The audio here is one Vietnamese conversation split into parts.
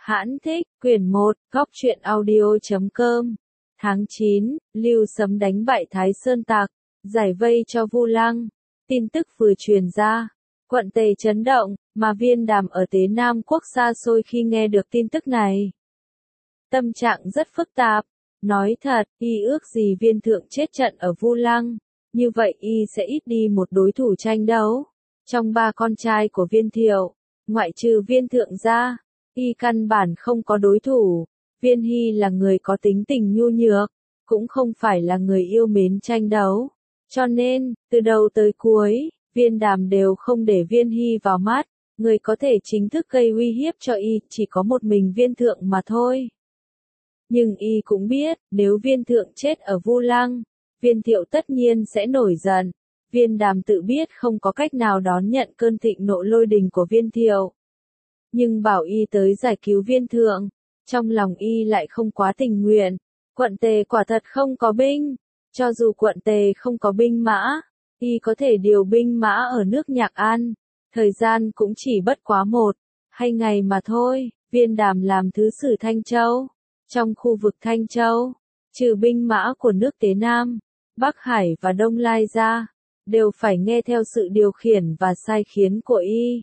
Hãn thích, quyển 1, góc truyện audio.com. Tháng 9, Lưu Sấm đánh bại Thái Sơn Tặc, giải vây cho Vu Lăng. Tin tức vừa truyền ra, quận Tề chấn động, mà Viên Đàm ở Tế Nam Quốc xa xôi khi nghe được tin tức này. Tâm trạng rất phức tạp, nói thật, y ước gì Viên Thượng chết trận ở Vu Lăng, như vậy y sẽ ít đi một đối thủ tranh đấu. Trong ba con trai của Viên Thiệu, ngoại trừ Viên Thượng ra, y căn bản không có đối thủ. Viên Hy là người có tính tình nhu nhược, cũng không phải là người yêu mến tranh đấu. Cho nên, từ đầu tới cuối, Viên Đàm đều không để Viên Hy vào mắt. Người có thể chính thức gây uy hiếp cho y chỉ có một mình Viên Thượng mà thôi. Nhưng y cũng biết, nếu Viên Thượng chết ở Vu Lăng, Viên Thiệu tất nhiên sẽ nổi giận. Viên Đàm tự biết không có cách nào đón nhận cơn thịnh nộ lôi đình của Viên Thiệu. Nhưng bảo y tới giải cứu Viên Thượng, trong lòng y lại không quá tình nguyện. Quận Tề quả thật không có binh, cho dù quận Tề không có binh mã, y có thể điều binh mã ở nước Nhạc An, thời gian cũng chỉ bất quá 1-2 ngày mà thôi. Viên Đàm làm thứ sử Thanh Châu, trong khu vực Thanh Châu, trừ binh mã của nước Tế Nam, Bắc Hải và Đông Lai ra, đều phải nghe theo sự điều khiển và sai khiến của y.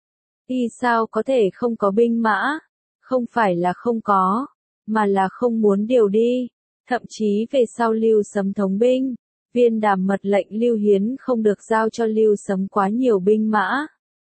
Y sao có thể không có binh mã? Không phải là không có, mà là không muốn điều đi. Thậm chí về sau Lưu Sấm thống binh, Viên Đàm mật lệnh Lưu Hiến không được giao cho Lưu Sấm quá nhiều binh mã.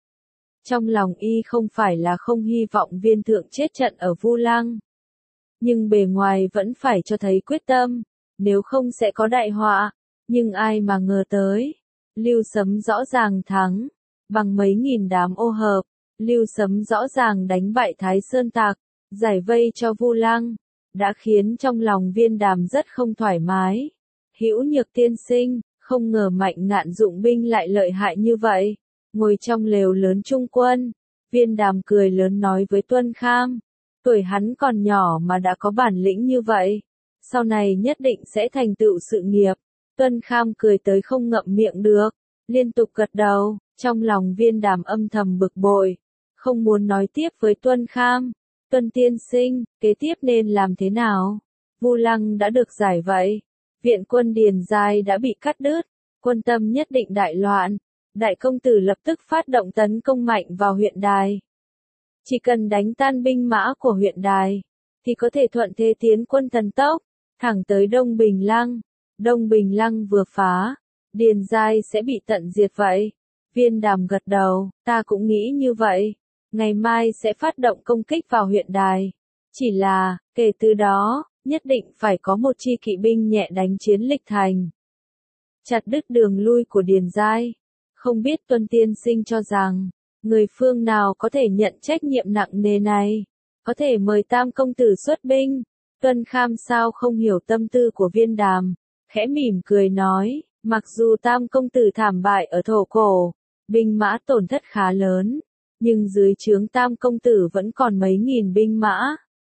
Trong lòng y không phải là không hy vọng Viên Thượng chết trận ở Vu Lăng, nhưng bề ngoài vẫn phải cho thấy quyết tâm, nếu không sẽ có đại họa. Nhưng ai mà ngờ tới, Lưu Sấm rõ ràng thắng, bằng mấy nghìn đám ô hợp. Lưu Sấm rõ ràng đánh bại Thái Sơn Tặc, giải vây cho Vu Lăng, đã khiến trong lòng Viên Đàm rất không thoải mái. Hữu Nhược tiên sinh, không ngờ Mạnh Ngạn dụng binh lại lợi hại như vậy. Ngồi trong lều lớn trung quân, Viên Đàm cười lớn nói với Tuân Kham, tuổi hắn còn nhỏ mà đã có bản lĩnh như vậy, sau này nhất định sẽ thành tựu sự nghiệp. Tuân Kham cười tới không ngậm miệng được, liên tục gật đầu. Trong lòng Viên Đàm âm thầm bực bội, không muốn nói tiếp với Tuân Kham. Tuân tiên sinh, kế tiếp nên làm thế nào? Vu Lăng đã được giải vậy, viện quân Điền Giai đã bị cắt đứt, quân Tâm nhất định đại loạn. Đại công tử lập tức phát động tấn công mạnh vào huyện Đài. Chỉ cần đánh tan binh mã của huyện Đài, thì có thể thuận thế tiến quân thần tốc, thẳng tới Đông Bình Lăng. Đông Bình Lăng vừa phá, Điền Giai sẽ bị tận diệt vậy. Viên Đàm gật đầu, ta cũng nghĩ như vậy. Ngày mai sẽ phát động công kích vào huyện Đài. Chỉ là, kể từ đó, nhất định phải có một chi kỵ binh nhẹ đánh chiến Lịch Thành, chặt đứt đường lui của Điền Giai. Không biết Tuân tiên sinh cho rằng, người phương nào có thể nhận trách nhiệm nặng nề này? Có thể mời Tam công tử xuất binh. Tuân Kham sao không hiểu tâm tư của Viên Đàm, khẽ mỉm cười nói, mặc dù Tam công tử thảm bại ở Thổ Cổ, binh mã tổn thất khá lớn, nhưng dưới trướng Tam công tử vẫn còn mấy nghìn binh mã.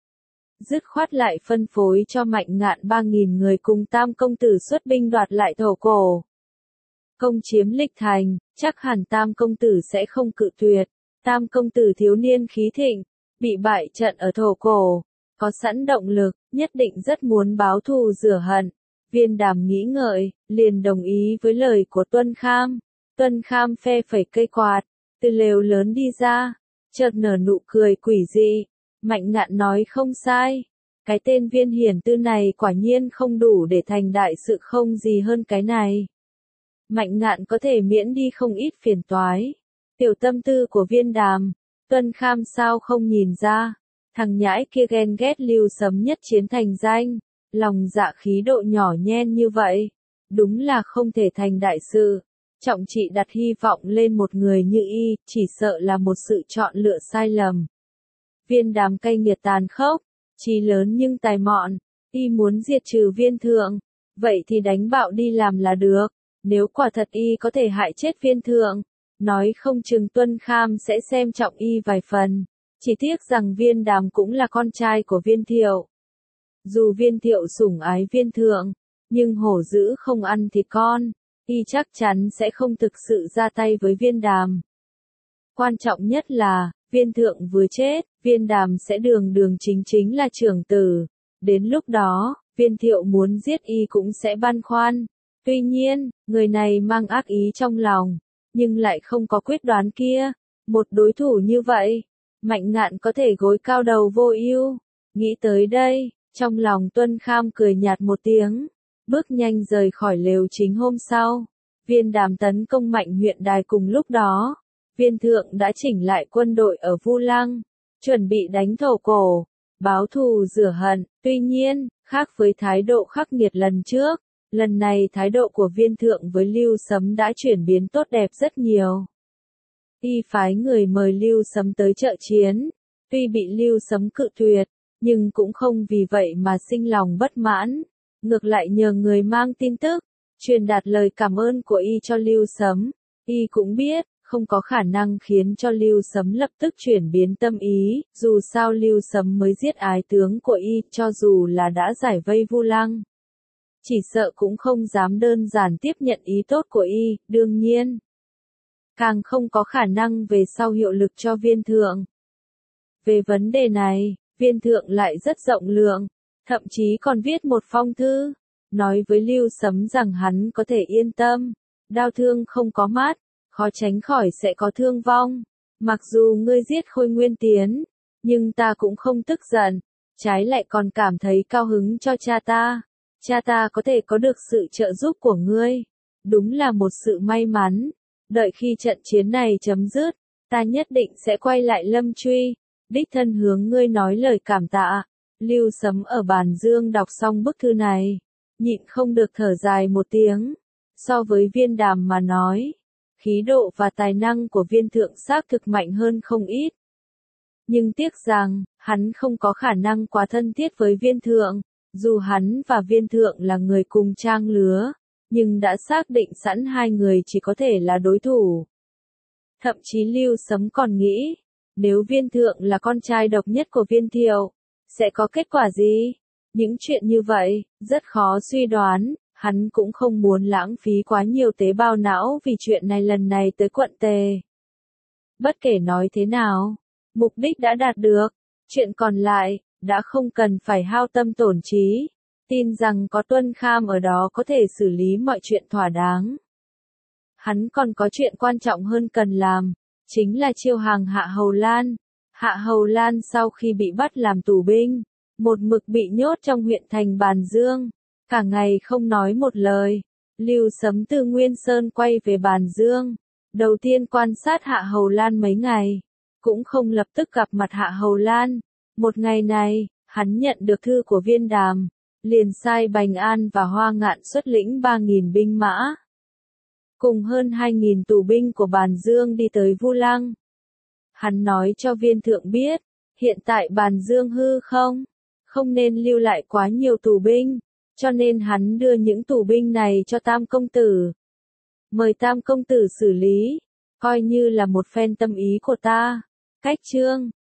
Dứt khoát lại phân phối cho Mạnh Ngạn 3.000 người cùng Tam công tử xuất binh đoạt lại Thổ Cổ, công chiếm Lịch Thành. Chắc hẳn Tam công tử sẽ không cự tuyệt. Tam công tử thiếu niên khí thịnh, bị bại trận ở Thổ Cổ, có sẵn động lực, nhất định rất muốn báo thù rửa hận. Viên Đàm nghĩ ngợi, liền đồng ý với lời của Tuân Kham. Tuân Kham phe phẩy cây quạt, từ lều lớn đi ra, chợt nở nụ cười quỷ dị. Mạnh Ngạn nói không sai, cái tên Viên hiển tư này quả nhiên không đủ để thành đại sự, không gì hơn cái này. Mạnh Ngạn có thể miễn đi không ít phiền toái. Tiểu tâm tư của Viên Đàm, Tuân Kham sao không nhìn ra? Thằng nhãi kia ghen ghét Lưu Sấm nhất chiến thành danh, lòng dạ khí độ nhỏ nhen như vậy, đúng là không thể thành đại sự. Trọng trị đặt hy vọng lên một người như y, chỉ sợ là một sự chọn lựa sai lầm. Viên Đàm cay nghiệt tàn khốc, chí lớn nhưng tài mọn, y muốn diệt trừ Viên Thượng, vậy thì đánh bạo đi làm là được. Nếu quả thật y có thể hại chết Viên Thượng, nói không chừng Tuân Kham sẽ xem trọng y vài phần. Chỉ tiếc rằng Viên Đàm cũng là con trai của Viên Thiệu. Dù Viên Thiệu sủng ái Viên Thượng, nhưng hổ dữ không ăn thịt con, y chắc chắn sẽ không thực sự ra tay với Viên Đàm. Quan trọng nhất là, Viên Thượng vừa chết, Viên Đàm sẽ đường đường chính chính là trưởng tử. Đến lúc đó, Viên Thiệu muốn giết y cũng sẽ băn khoăn. Tuy nhiên, người này mang ác ý trong lòng, nhưng lại không có quyết đoán kia. Một đối thủ như vậy, Mạnh Ngạn có thể gối cao đầu vô ưu. Nghĩ tới đây, trong lòng Tuân Kham cười nhạt một tiếng, bước nhanh rời khỏi lều chính hôm sau. Viên Đàm tấn công Mạnh huyện đài cùng lúc đó. Viên Thượng đã chỉnh lại quân đội ở Vu Lăng, chuẩn bị đánh Thổ Cổ, báo thù rửa hận. Tuy nhiên, khác với thái độ khắc nghiệt lần trước, lần này thái độ của Viên Thượng với Lưu Sấm đã chuyển biến tốt đẹp rất nhiều. Y phái người mời Lưu Sấm tới trợ chiến, tuy bị Lưu Sấm cự tuyệt, nhưng cũng không vì vậy mà sinh lòng bất mãn, ngược lại nhờ người mang tin tức, truyền đạt lời cảm ơn của Y cho Lưu Sấm. Y cũng biết, không có khả năng khiến cho Lưu Sấm lập tức chuyển biến tâm ý, dù sao Lưu Sấm mới giết ái tướng của Y, cho dù là đã giải vây Vu Lăng. Chỉ sợ cũng không dám đơn giản tiếp nhận ý tốt của Y, đương nhiên. Càng không có khả năng về sau hiệu lực cho Viên Thượng. Về vấn đề này, Viên Thượng lại rất rộng lượng, thậm chí còn viết một phong thư, nói với Lưu Sấm rằng hắn có thể yên tâm, đao thương không có mát, khó tránh khỏi sẽ có thương vong. Mặc dù ngươi giết Khôi Nguyên Tiến, nhưng ta cũng không tức giận, trái lại còn cảm thấy cao hứng cho cha ta. Cha ta có thể có được sự trợ giúp của ngươi, đúng là một sự may mắn. Đợi khi trận chiến này chấm dứt, ta nhất định sẽ quay lại Lâm Truy, đích thân hướng ngươi nói lời cảm tạ. Lưu Sấm ở bàn dương đọc xong bức thư này, nhịn không được thở dài một tiếng. So với Viên Đàm mà nói, khí độ và tài năng của Viên Thượng xác thực mạnh hơn không ít. Nhưng tiếc rằng, hắn không có khả năng quá thân thiết với Viên Thượng, dù hắn và Viên Thượng là người cùng trang lứa, nhưng đã xác định sẵn hai người chỉ có thể là đối thủ. Thậm chí Lưu Sấm còn nghĩ, nếu Viên Thượng là con trai độc nhất của Viên Thiệu, sẽ có kết quả gì? Những chuyện như vậy, rất khó suy đoán, hắn cũng không muốn lãng phí quá nhiều tế bào não vì chuyện này lần này tới quận Tề. Bất kể nói thế nào, mục đích đã đạt được, chuyện còn lại, đã không cần phải hao tâm tổn trí, tin rằng có Tuân Kham ở đó có thể xử lý mọi chuyện thỏa đáng. Hắn còn có chuyện quan trọng hơn cần làm, chính là chiêu hàng Hạ Hầu Lan. Hạ Hầu Lan sau khi bị bắt làm tù binh, một mực bị nhốt trong huyện thành Bàn Dương, cả ngày không nói một lời. Lưu Sấm từ Nguyên Sơn quay về Bàn Dương, đầu tiên quan sát Hạ Hầu Lan mấy ngày, cũng không lập tức gặp mặt Hạ Hầu Lan. Một ngày này, hắn nhận được thư của Viên Đàm, liền sai Bành An và Hoa Ngạn xuất lĩnh 3.000 binh mã, cùng hơn 2.000 tù binh của Bàn Dương đi tới Vu Lăng. Hắn nói cho Viên Thượng biết, hiện tại Bàn Dương hư không nên lưu lại quá nhiều tù binh, cho nên hắn đưa những tù binh này cho Tam Công Tử. Mời Tam Công Tử xử lý, coi như là một phen tâm ý của ta. Cách chương